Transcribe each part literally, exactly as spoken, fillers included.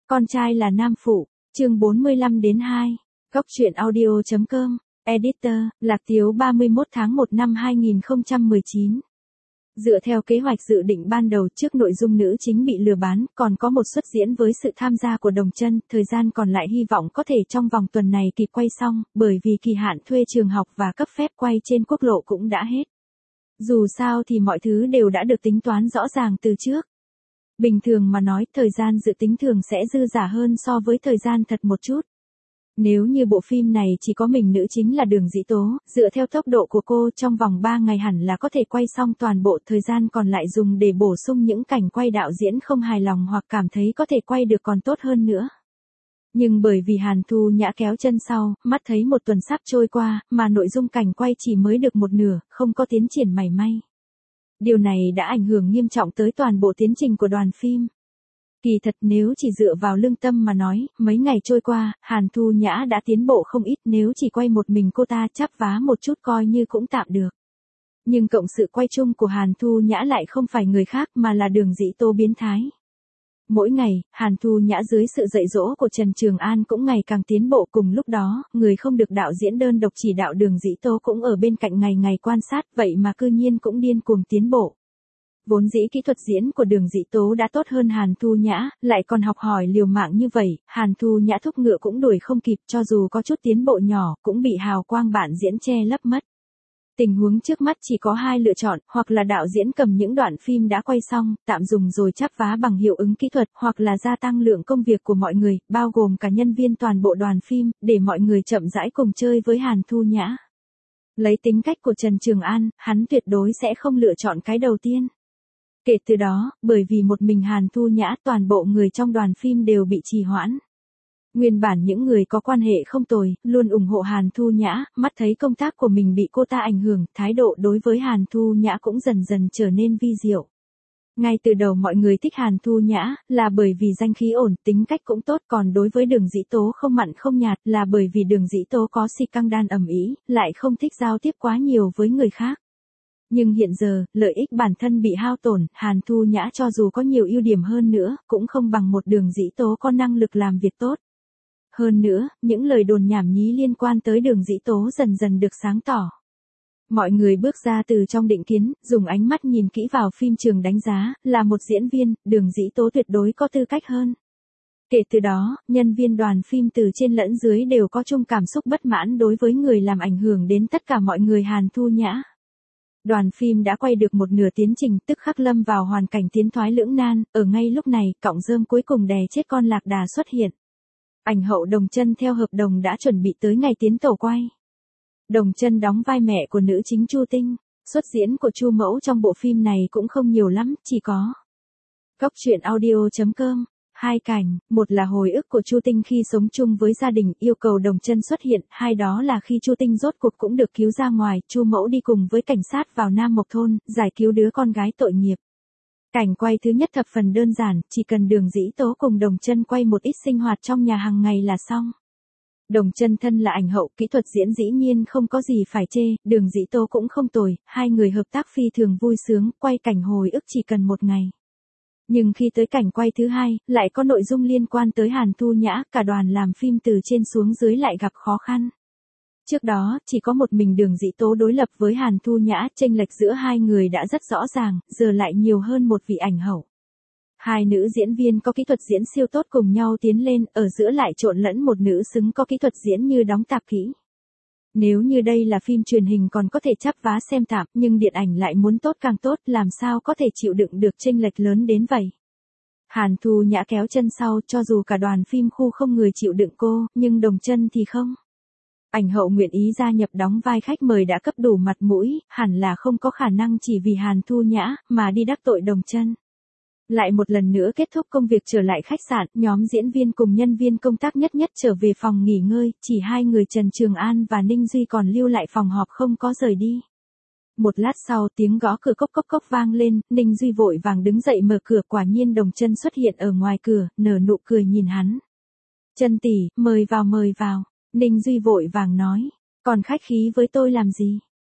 Con trai là nam phụ, chương bốn mươi lăm đến hai. Góc truyện audio chấm com, Editor, Lạc Tiếu ba mươi mốt tháng một năm hai nghìn không trăm mười chín. Dựa theo kế hoạch dự định ban đầu trước nội dung nữ chính bị lừa bán, còn có một suất diễn với sự tham gia của Đồng Chân, thời gian còn lại hy vọng có thể trong vòng tuần này kịp quay xong, bởi vì kỳ hạn thuê trường học và cấp phép quay trên quốc lộ cũng đã hết. Dù sao thì mọi thứ đều đã được tính toán rõ ràng từ trước. Bình thường mà nói, thời gian dự tính thường sẽ dư dả hơn so với thời gian thật một chút. Nếu như bộ phim này chỉ có mình nữ chính là Đường Dĩ Tố, dựa theo tốc độ của cô trong vòng ba ngày hẳn là có thể quay xong toàn bộ, thời gian còn lại dùng để bổ sung những cảnh quay đạo diễn không hài lòng hoặc cảm thấy có thể quay được còn tốt hơn nữa. Nhưng bởi vì Hàn Thu Nhã kéo chân sau, mắt thấy một tuần sắp trôi qua, mà nội dung cảnh quay chỉ mới được một nửa, không có tiến triển mảy may. Điều này đã ảnh hưởng nghiêm trọng tới toàn bộ tiến trình của đoàn phim. Kỳ thật nếu chỉ dựa vào lương tâm mà nói, mấy ngày trôi qua, Hàn Thu Nhã đã tiến bộ không ít, nếu chỉ quay một mình cô ta chắp vá một chút coi như cũng tạm được. Nhưng cộng sự quay chung của Hàn Thu Nhã lại không phải người khác mà là Đường Dĩ Tố biến thái. Mỗi ngày, Hàn Thu Nhã dưới sự dạy dỗ của Trần Trường An cũng ngày càng tiến bộ, cùng lúc đó, người không được đạo diễn đơn độc chỉ đạo Đường Dĩ Tố cũng ở bên cạnh ngày ngày quan sát, vậy mà cư nhiên cũng điên cuồng tiến bộ. Vốn dĩ kỹ thuật diễn của Đường Dĩ Tố đã tốt hơn Hàn Thu Nhã, lại còn học hỏi liều mạng như vậy, Hàn Thu Nhã thúc ngựa cũng đuổi không kịp, cho dù có chút tiến bộ nhỏ, cũng bị hào quang bạn diễn che lấp mất. Tình huống trước mắt chỉ có hai lựa chọn, hoặc là đạo diễn cầm những đoạn phim đã quay xong, tạm dùng rồi chắp vá bằng hiệu ứng kỹ thuật, hoặc là gia tăng lượng công việc của mọi người, bao gồm cả nhân viên toàn bộ đoàn phim, để mọi người chậm rãi cùng chơi với Hàn Thu Nhã. Lấy tính cách của Trần Trường An, hắn tuyệt đối sẽ không lựa chọn cái đầu tiên. Kể từ đó, bởi vì một mình Hàn Thu Nhã, toàn bộ người trong đoàn phim đều bị trì hoãn. Nguyên bản những người có quan hệ không tồi, luôn ủng hộ Hàn Thu Nhã, mắt thấy công tác của mình bị cô ta ảnh hưởng, thái độ đối với Hàn Thu Nhã cũng dần dần trở nên vi diệu. Ngay từ đầu mọi người thích Hàn Thu Nhã, là bởi vì danh khí ổn, tính cách cũng tốt, còn đối với Đường Dĩ Tố không mặn không nhạt, là bởi vì Đường Dĩ Tố có si căng đan ầm ĩ, lại không thích giao tiếp quá nhiều với người khác. Nhưng hiện giờ, lợi ích bản thân bị hao tổn, Hàn Thu Nhã cho dù có nhiều ưu điểm hơn nữa, cũng không bằng một Đường Dĩ Tố có năng lực làm việc tốt. Hơn nữa, những lời đồn nhảm nhí liên quan tới Đường Dĩ Tố dần dần được sáng tỏ. Mọi người bước ra từ trong định kiến, dùng ánh mắt nhìn kỹ vào phim trường đánh giá, là một diễn viên, Đường Dĩ Tố tuyệt đối có tư cách hơn. Kể từ đó, nhân viên đoàn phim từ trên lẫn dưới đều có chung cảm xúc bất mãn đối với người làm ảnh hưởng đến tất cả mọi người Hàn Thu Nhã. Đoàn phim đã quay được một nửa tiến trình, tức khắc lâm vào hoàn cảnh tiến thoái lưỡng nan, ở ngay lúc này, cọng rơm cuối cùng đè chết con lạc đà xuất hiện. Ảnh hậu Đồng Chân theo hợp đồng đã chuẩn bị tới ngày tiến tổ quay. Đồng Chân đóng vai mẹ của nữ chính Chu Tinh, xuất diễn của Chu Mẫu trong bộ phim này cũng không nhiều lắm, chỉ có góc truyện audio chấm com, hai cảnh, một là hồi ức của Chu Tinh khi sống chung với gia đình, yêu cầu Đồng Chân xuất hiện, hai đó là khi Chu Tinh rốt cuộc cũng được cứu ra ngoài, Chu Mẫu đi cùng với cảnh sát vào Nam Mộc Thôn, giải cứu đứa con gái tội nghiệp. Cảnh quay thứ nhất thập phần đơn giản, chỉ cần Đường Dĩ Tố cùng Đồng Chân quay một ít sinh hoạt trong nhà hàng ngày là xong. Đồng Chân thân là ảnh hậu, kỹ thuật diễn dĩ nhiên không có gì phải chê, Đường Dĩ Tố cũng không tồi, hai người hợp tác phi thường vui sướng, quay cảnh hồi ức chỉ cần một ngày. Nhưng khi tới cảnh quay thứ hai, lại có nội dung liên quan tới Hàn Thu Nhã, cả đoàn làm phim từ trên xuống dưới lại gặp khó khăn. Trước đó, chỉ có một mình Đường Dĩ Tố đối lập với Hàn Thu Nhã, chênh lệch giữa hai người đã rất rõ ràng, giờ lại nhiều hơn một vị ảnh hậu. Hai nữ diễn viên có kỹ thuật diễn siêu tốt cùng nhau tiến lên, ở giữa lại trộn lẫn một nữ xứng có kỹ thuật diễn như đóng tạp kỹ. Nếu như đây là phim truyền hình còn có thể chắp vá xem tạm, nhưng điện ảnh lại muốn tốt càng tốt, làm sao có thể chịu đựng được chênh lệch lớn đến vậy. Hàn Thu Nhã kéo chân sau, cho dù cả đoàn phim khu không người chịu đựng cô, nhưng Đồng Chân thì không. Ảnh hậu nguyện ý gia nhập đóng vai khách mời đã cấp đủ mặt mũi, hẳn là không có khả năng chỉ vì Hàn Thu Nhã, mà đi đắc tội Đồng Chân. Lại một lần nữa kết thúc công việc trở lại khách sạn, nhóm diễn viên cùng nhân viên công tác nhất nhất trở về phòng nghỉ ngơi, chỉ hai người Trần Trường An và Ninh Duy còn lưu lại phòng họp không có rời đi. Một lát sau tiếng gõ cửa cốc cốc cốc vang lên, Ninh Duy vội vàng đứng dậy mở cửa, quả nhiên Đồng Chân xuất hiện ở ngoài cửa, nở nụ cười nhìn hắn. Chân tỷ, mời vào mời vào, Ninh Duy vội vàng nói, còn khách khí với tôi làm gì?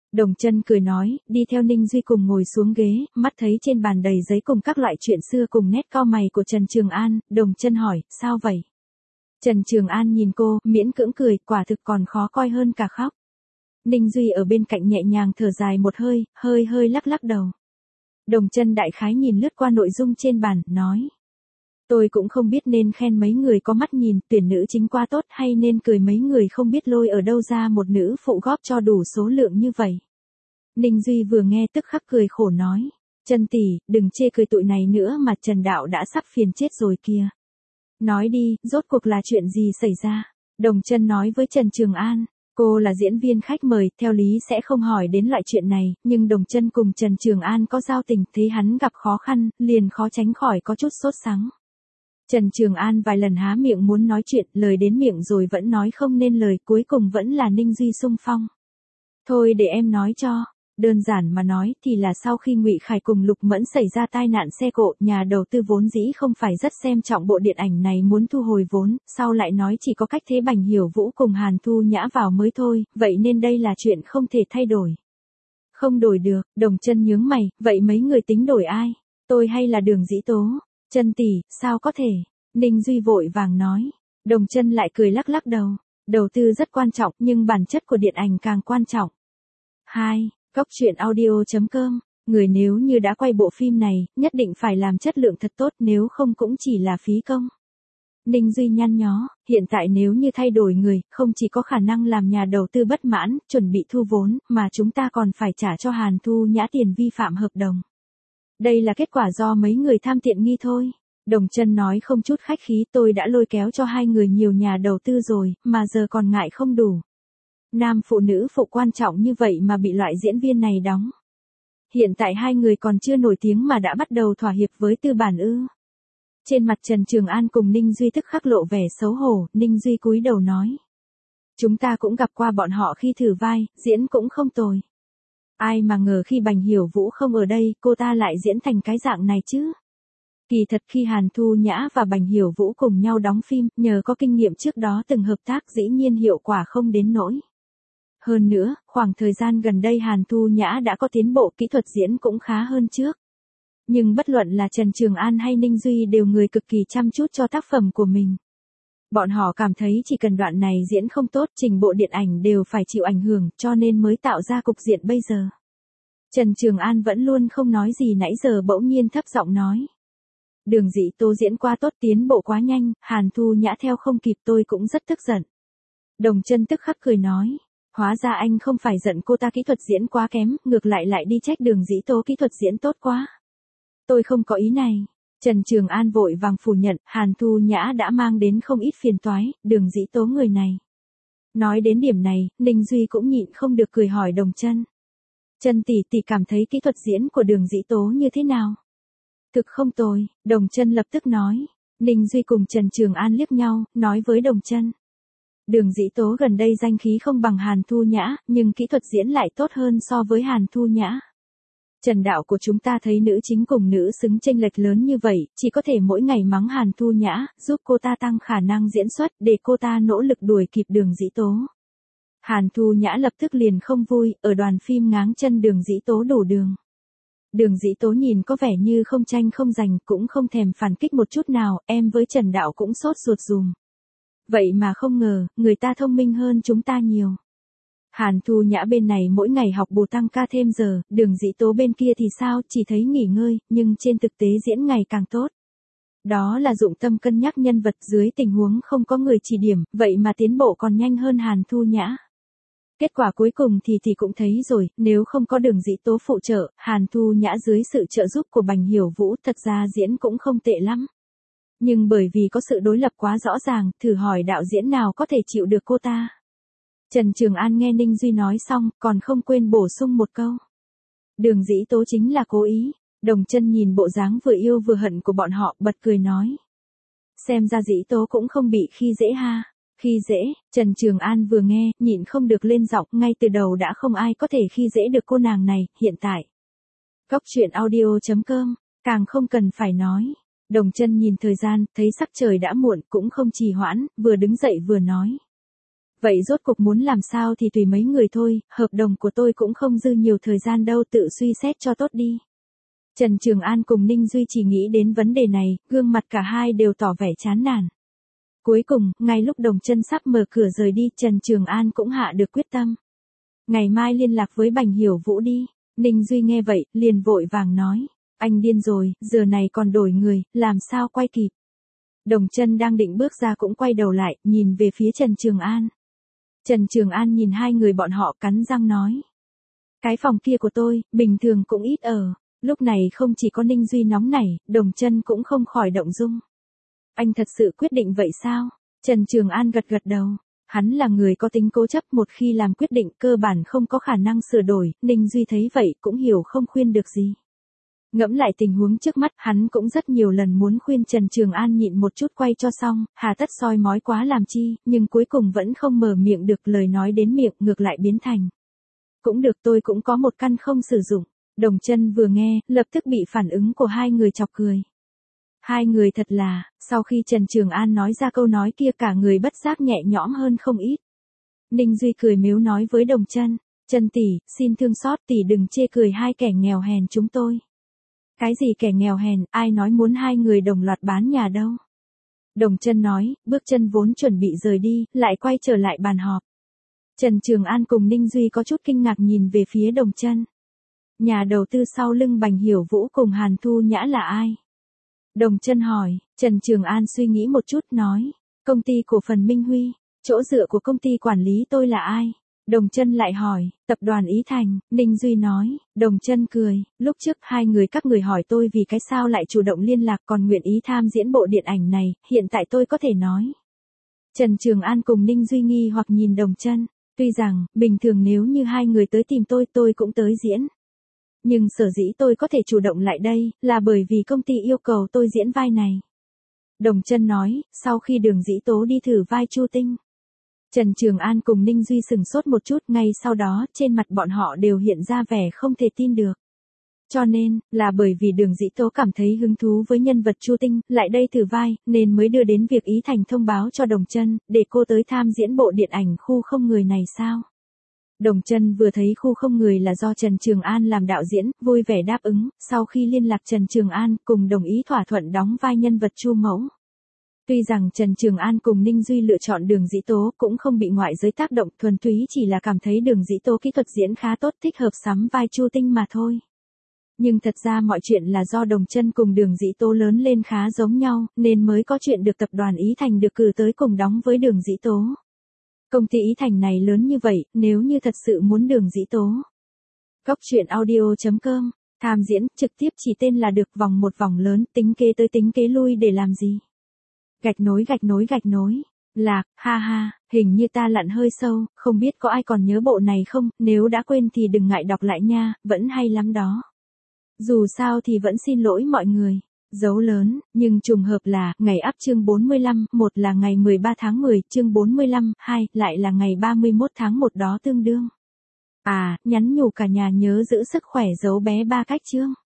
Đồng Chân cười nói, đi theo Ninh Duy cùng ngồi xuống ghế, mắt thấy trên bàn đầy giấy cùng các loại chuyện xưa cùng nét cau mày của Trần Trường An, Đồng Chân hỏi, sao vậy? Trần Trường An nhìn cô, miễn cưỡng cười, quả thực còn khó coi hơn cả khóc. Ninh Duy ở bên cạnh nhẹ nhàng thở dài một hơi, hơi hơi lắc lắc đầu. Đồng Chân đại khái nhìn lướt qua nội dung trên bàn, nói. Tôi cũng không biết nên khen mấy người có mắt nhìn, tuyển nữ chính quá tốt hay nên cười mấy người không biết lôi ở đâu ra một nữ phụ góp cho đủ số lượng như vậy. Ninh Duy vừa nghe tức khắc cười khổ nói. Chân tỷ, đừng chê cười tụi này nữa mà Trần Đạo đã sắp phiền chết rồi kìa. Nói đi, rốt cuộc là chuyện gì xảy ra? Đồng Chân nói với Trần Trường An. Cô là diễn viên khách mời, theo lý sẽ không hỏi đến loại chuyện này, nhưng Đồng Chân cùng Trần Trường An có giao tình, thấy hắn gặp khó khăn, liền khó tránh khỏi có chút sốt sắng. Trần Trường An vài lần há miệng muốn nói chuyện, lời đến miệng rồi vẫn nói không nên lời, cuối cùng vẫn là Ninh Duy xung phong. Thôi để em nói cho, đơn giản mà nói thì là sau khi Ngụy Khải cùng Lục Mẫn xảy ra tai nạn xe cộ, nhà đầu tư vốn dĩ không phải rất xem trọng bộ điện ảnh này muốn thu hồi vốn, sau lại nói chỉ có cách thế Bành Hiểu Vũ cùng Hàn Thu Nhã vào mới thôi, vậy nên đây là chuyện không thể thay đổi. Không đổi được, Đồng Chân nhướng mày, vậy mấy người tính đổi ai? Tôi hay là Đường Dĩ Tố? Chân tỷ, sao có thể? Ninh Duy vội vàng nói. Đồng Chân lại cười lắc lắc đầu. Đầu tư rất quan trọng nhưng bản chất của điện ảnh càng quan trọng. hai. Cóc truyện audio chấm com. Người nếu như đã quay bộ phim này, nhất định phải làm chất lượng thật tốt, nếu không cũng chỉ là phí công. Ninh Duy nhăn nhó, hiện tại nếu như thay đổi người, không chỉ có khả năng làm nhà đầu tư bất mãn, chuẩn bị thu vốn, mà chúng ta còn phải trả cho Hàn Thu Nhã tiền vi phạm hợp đồng. Đây là kết quả do mấy người tham tiện nghi thôi. Đồng Chân nói không chút khách khí, tôi đã lôi kéo cho hai người nhiều nhà đầu tư rồi, mà giờ còn ngại không đủ. Nam phụ nữ phụ quan trọng như vậy mà bị loại diễn viên này đóng. Hiện tại hai người còn chưa nổi tiếng mà đã bắt đầu thỏa hiệp với tư bản ư. Trên mặt Trần Trường An cùng Ninh Duy tức khắc lộ vẻ xấu hổ, Ninh Duy cúi đầu nói. Chúng ta cũng gặp qua bọn họ khi thử vai, diễn cũng không tồi. Ai mà ngờ khi Bành Hiểu Vũ không ở đây, cô ta lại diễn thành cái dạng này chứ. Kỳ thật khi Hàn Thu Nhã và Bành Hiểu Vũ cùng nhau đóng phim, nhờ có kinh nghiệm trước đó từng hợp tác dĩ nhiên hiệu quả không đến nỗi. Hơn nữa, khoảng thời gian gần đây Hàn Thu Nhã đã có tiến bộ, kỹ thuật diễn cũng khá hơn trước. Nhưng bất luận là Trần Trường An hay Ninh Duy đều người cực kỳ chăm chút cho tác phẩm của mình. Bọn họ cảm thấy chỉ cần đoạn này diễn không tốt, trình bộ điện ảnh đều phải chịu ảnh hưởng, cho nên mới tạo ra cục diện bây giờ. Trần Trường An vẫn luôn không nói gì nãy giờ bỗng nhiên thấp giọng nói. Đường Dĩ Tố diễn qua tốt, tiến bộ quá nhanh, Hàn Thu Nhã theo không kịp, tôi cũng rất tức giận. Đồng Chân tức khắc cười nói. Hóa ra anh không phải giận cô ta kỹ thuật diễn quá kém, ngược lại lại đi trách Đường Dĩ Tố kỹ thuật diễn tốt quá. Tôi không có ý này. Trần Trường An vội vàng phủ nhận, Hàn Thu Nhã đã mang đến không ít phiền toái, Đường Dĩ Tố người này. Nói đến điểm này, Ninh Duy cũng nhịn không được cười hỏi Đồng Chân. Chân tỷ tỷ cảm thấy kỹ thuật diễn của Đường Dĩ Tố như thế nào? Thực không tồi, Đồng Chân lập tức nói. Ninh Duy cùng Trần Trường An liếc nhau, nói với Đồng Chân. Đường Dĩ Tố gần đây danh khí không bằng Hàn Thu Nhã, nhưng kỹ thuật diễn lại tốt hơn so với Hàn Thu Nhã. Trần Đạo của chúng ta thấy nữ chính cùng nữ xứng chênh lệch lớn như vậy, chỉ có thể mỗi ngày mắng Hàn Thu Nhã, giúp cô ta tăng khả năng diễn xuất để cô ta nỗ lực đuổi kịp Đường Dĩ Tố. Hàn Thu Nhã lập tức liền không vui, ở đoàn phim ngáng chân Đường Dĩ Tố đổ đường. Đường Dĩ Tố nhìn có vẻ như không tranh không giành, cũng không thèm phản kích một chút nào, em với Trần Đạo cũng sốt ruột dùm. Vậy mà không ngờ, người ta thông minh hơn chúng ta nhiều. Hàn Thu Nhã bên này mỗi ngày học bù tăng ca thêm giờ, Đường Dĩ Tố bên kia thì sao, chỉ thấy nghỉ ngơi, nhưng trên thực tế diễn ngày càng tốt. Đó là dụng tâm cân nhắc nhân vật dưới tình huống không có người chỉ điểm, vậy mà tiến bộ còn nhanh hơn Hàn Thu Nhã. Kết quả cuối cùng thì thì cũng thấy rồi, nếu không có Đường Dĩ Tố phụ trợ, Hàn Thu Nhã dưới sự trợ giúp của Bành Hiểu Vũ thật ra diễn cũng không tệ lắm. Nhưng bởi vì có sự đối lập quá rõ ràng, thử hỏi đạo diễn nào có thể chịu được cô ta. Trần Trường An nghe Ninh Duy nói xong, còn không quên bổ sung một câu. Đường Dĩ Tố chính là cố ý. Đồng Chân nhìn bộ dáng vừa yêu vừa hận của bọn họ, bật cười nói. Xem ra Dĩ Tố cũng không bị khi dễ ha. Khi dễ, Trần Trường An vừa nghe, nhịn không được lên giọng, ngay từ đầu đã không ai có thể khi dễ được cô nàng này, hiện tại. Cóc truyện audio chấm com, càng không cần phải nói. Đồng Chân nhìn thời gian, thấy sắc trời đã muộn, cũng không trì hoãn, vừa đứng dậy vừa nói. Vậy rốt cuộc muốn làm sao thì tùy mấy người thôi, hợp đồng của tôi cũng không dư nhiều thời gian đâu, tự suy xét cho tốt đi. Trần Trường An cùng Ninh Duy chỉ nghĩ đến vấn đề này, gương mặt cả hai đều tỏ vẻ chán nản. Cuối cùng, ngay lúc Đồng Chân sắp mở cửa rời đi, Trần Trường An cũng hạ được quyết tâm. Ngày mai liên lạc với Bành Hiểu Vũ đi. Ninh Duy nghe vậy, liền vội vàng nói. Anh điên rồi, giờ này còn đổi người, làm sao quay kịp. Đồng Chân đang định bước ra cũng quay đầu lại, nhìn về phía Trần Trường An. Trần Trường An nhìn hai người bọn họ cắn răng nói. Cái phòng kia của tôi, bình thường cũng ít ở. Lúc này không chỉ có Ninh Duy nóng nảy, Đồng Chân cũng không khỏi động dung. Anh thật sự quyết định vậy sao? Trần Trường An gật gật đầu. Hắn là người có tính cố chấp, một khi làm quyết định cơ bản không có khả năng sửa đổi, Ninh Duy thấy vậy cũng hiểu không khuyên được gì. Ngẫm lại tình huống trước mắt, hắn cũng rất nhiều lần muốn khuyên Trần Trường An nhịn một chút quay cho xong, hà tất soi mói quá làm chi, nhưng cuối cùng vẫn không mở miệng được, lời nói đến miệng ngược lại biến thành. Cũng được, tôi cũng có một căn không sử dụng. Đồng Chân vừa nghe, lập tức bị phản ứng của hai người chọc cười. Hai người thật là, sau khi Trần Trường An nói ra câu nói kia cả người bất giác nhẹ nhõm hơn không ít. Ninh Duy cười mếu nói với Đồng Chân, Chân tỷ, xin thương xót tỷ đừng chê cười hai kẻ nghèo hèn chúng tôi. Cái gì kẻ nghèo hèn, ai nói muốn hai người đồng loạt bán nhà đâu. Đồng Chân nói, bước chân vốn chuẩn bị rời đi, lại quay trở lại bàn họp. Trần Trường An cùng Ninh Duy có chút kinh ngạc nhìn về phía Đồng Chân. Nhà đầu tư sau lưng Bành Hiểu Vũ cùng Hàn Thu Nhã là ai? Đồng Chân hỏi. Trần Trường An suy nghĩ một chút nói, công ty cổ phần Minh Huy, chỗ dựa của công ty quản lý tôi là ai? Đồng Chân lại hỏi, tập đoàn Ý Thành. Ninh Duy nói. Đồng Chân cười, lúc trước hai người các người hỏi tôi vì cái sao lại chủ động liên lạc còn nguyện ý tham diễn bộ điện ảnh này, hiện tại tôi có thể nói. Trần Trường An cùng Ninh Duy nghi hoặc nhìn Đồng Chân, tuy rằng, bình thường nếu như hai người tới tìm tôi tôi cũng tới diễn. Nhưng sở dĩ tôi có thể chủ động lại đây, là bởi vì công ty yêu cầu tôi diễn vai này. Đồng Chân nói, sau khi Đường Dĩ Tố đi thử vai Chu Tinh. Trần Trường An cùng Ninh Duy sừng sốt một chút, ngay sau đó, trên mặt bọn họ đều hiện ra vẻ không thể tin được. Cho nên, là bởi vì Đường Dĩ Tố cảm thấy hứng thú với nhân vật Chu Tinh, lại đây thử vai, nên mới đưa đến việc Ý Thành thông báo cho Đồng Chân, để cô tới tham diễn bộ điện ảnh Khu Không Người này sao? Đồng Chân vừa thấy Khu Không Người là do Trần Trường An làm đạo diễn, vui vẻ đáp ứng, sau khi liên lạc Trần Trường An, cùng đồng ý thỏa thuận đóng vai nhân vật Chu Mẫu. Tuy rằng Trần Trường An cùng Ninh Duy lựa chọn Đường Dĩ Tố cũng không bị ngoại giới tác động, thuần túy chỉ là cảm thấy Đường Dĩ Tố kỹ thuật diễn khá tốt, thích hợp sắm vai Chu Tinh mà thôi. Nhưng thật ra mọi chuyện là do Đồng Chân cùng Đường Dĩ Tố lớn lên khá giống nhau, nên mới có chuyện được tập đoàn Ý Thành được cử tới cùng đóng với Đường Dĩ Tố. Công ty Ý Thành này lớn như vậy, nếu như thật sự muốn Đường Dĩ Tố. Cóc truyện audio chấm com, tham diễn, trực tiếp chỉ tên là được, vòng một vòng lớn, tính kế tới tính kế lui để làm gì? Gạch nối gạch nối gạch nối. Lạc, ha ha, hình như ta lặn hơi sâu, không biết có ai còn nhớ bộ này không, nếu đã quên thì đừng ngại đọc lại nha, vẫn hay lắm đó. Dù sao thì vẫn xin lỗi mọi người. Dấu lớn, nhưng trùng hợp là, ngày up chương bốn mươi lăm, một là ngày mười ba tháng mười, chương bốn mươi lăm, hai, lại là ngày ba mươi mốt tháng một đó tương đương. À, nhắn nhủ cả nhà nhớ giữ sức khỏe dấu bé ba cách chương.